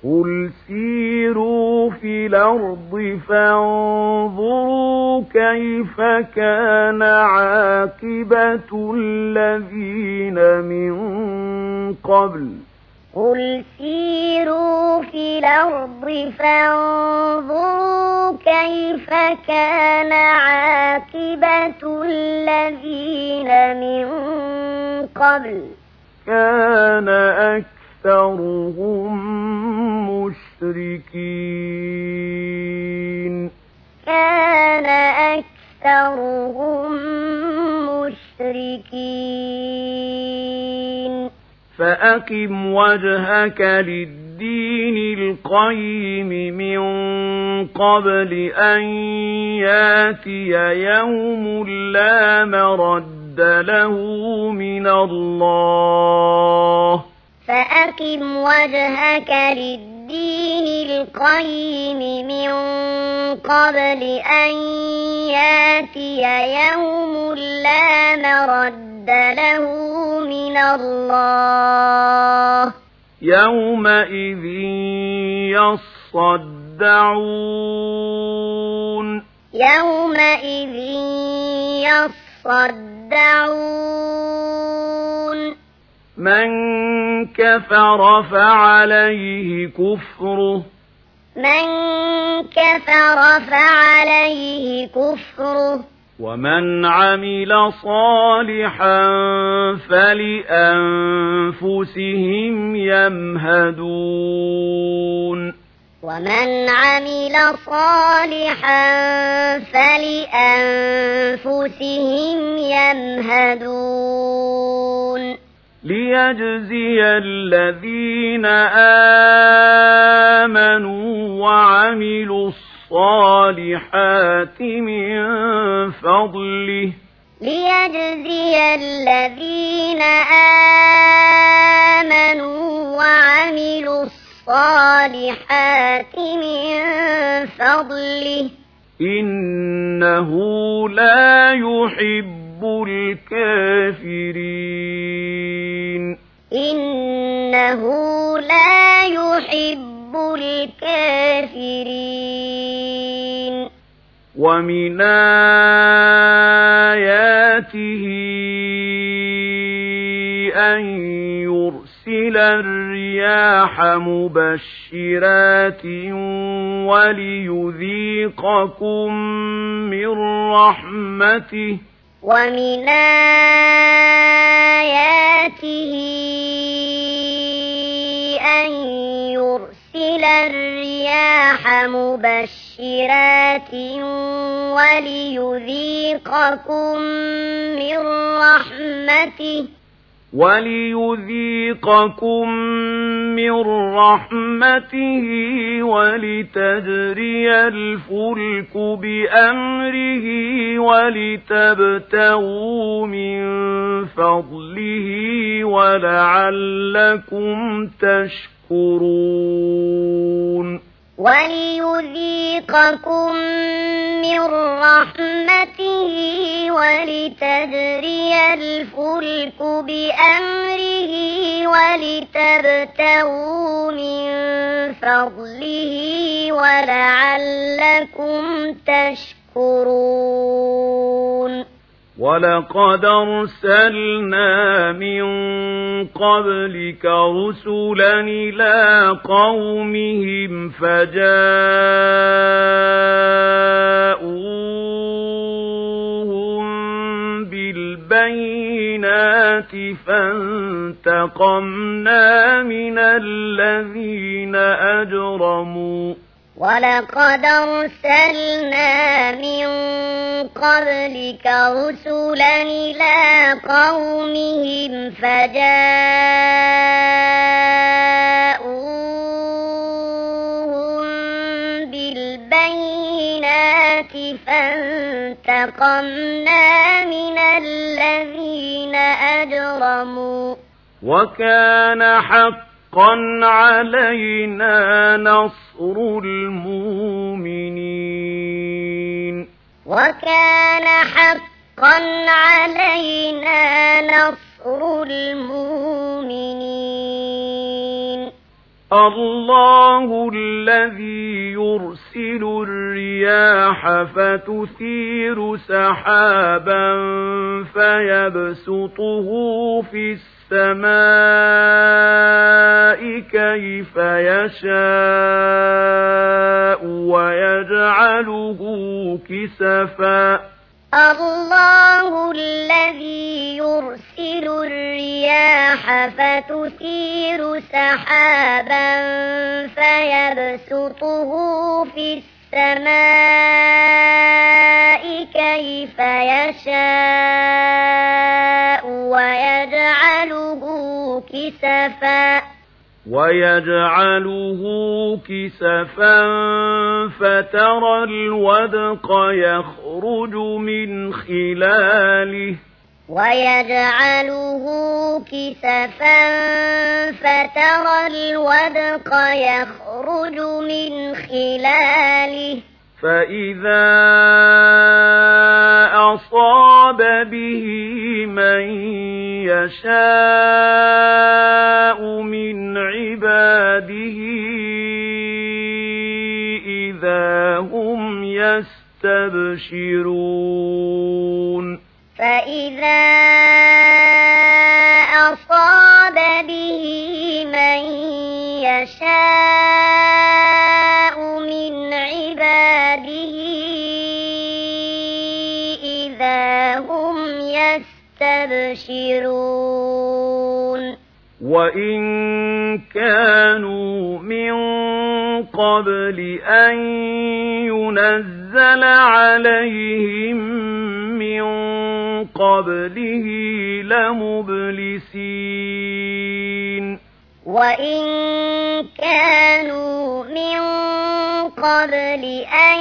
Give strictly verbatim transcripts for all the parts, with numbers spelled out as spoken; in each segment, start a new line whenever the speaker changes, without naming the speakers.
قل سيروا في الأرض فانظروا كيف كان عاقبة الذين من قبل
قل سيروا في الأرض فانظروا كيف كان عاقبة الذين من قبل
كان أكثرهم مشركين
كان أكثرهم مشركين
فأقم وجهك للدين القيم من قبل أن ياتي يوم لا مرد له من الله
فأقم وجهك للدين القيم من قبل أن ياتي يوم لا مرد له من الله
يومئذ يصدعون
يومئذ يصدعون
من كفر فعليه كفره
من كفر فعليه كفره
ومن عمل صالحا فلأنفسهم يمهدون
ومن عمل صالحا فلأنفسهم يمهدون
ليجزي الذين آمنوا وعملوا الصالحات من فضله
ليجزي الذين آمنوا وعملوا الصالحات من فضله
إنه لا يحب الكافرين
إنه لا يحب الكافرين
ومن آياته أن يرسل الرياح مبشرات وليذيقكم من رحمته
ومن آياته أن يرسل الرياح مبشرات وليذيقكم من رحمته
وليذيقكم من رحمته ولتجري الفلك بأمره ولتبتغوا من فضله ولعلكم تشكرون
وليذيقكم من رحمته ولتجري الفلك بأمره ولتبتغوا من فضله ولعلكم تشكرون
ولقد أرسلنا من قبلك رسلا إلى قومهم فجاءوهم بالبينات فانتقمنا من الذين أجرموا
ولقد أرسلنا من قبلك رسلا إلى قومهم فجاءوهم بالبينات فانتقمنا من الذين أجرموا
وكان حقا علينا نصر المؤمنين
وكان حقا علينا نصر المؤمنين
الله الذي يرسل الرياح فتثير سحابا فيبسطه في السماء كيف يشاء ويجعله كسفا
الله الذي يرسل الرياح فتثير سحابا فيبسطه في السماء كيف يشاء ويجعله كسفا
ويجعله كسفا فترى الودق يخرج من خلاله
ويجعله كسفا فترى الودق يخرج من خلاله
فإذا أصاب به من يشاء من عباده إذا هم يستبشرون
فإذا أصاب به من يشاء من عباده إذا هم يستبشرون
وإن كانوا من قبل أن ينزل عليهم من قبله لمبلسين
وإن كانوا من قبل أن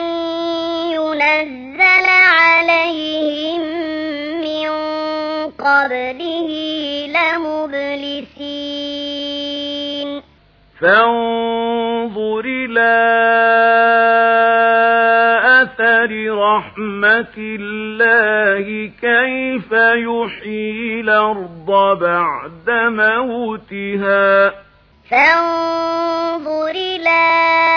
ينزل عليهم من قبله لمبلسين
فانظر إلى أثر رحمة الله كيف يحيي الأرض بعد موتها
فانظر إلى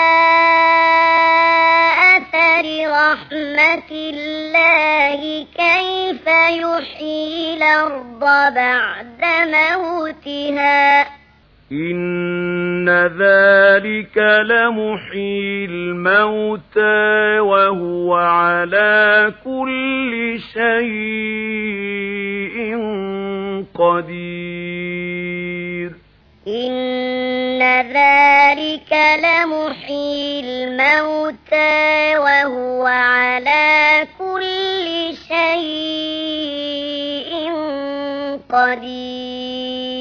أثر رحمة الله كيف يحيي الأرض بعد موتها
إن ذلك لمحيي الموتى وهو على كل شيء قدير
إن ذلك لمحيي الموتى وهو على كل شيء قدير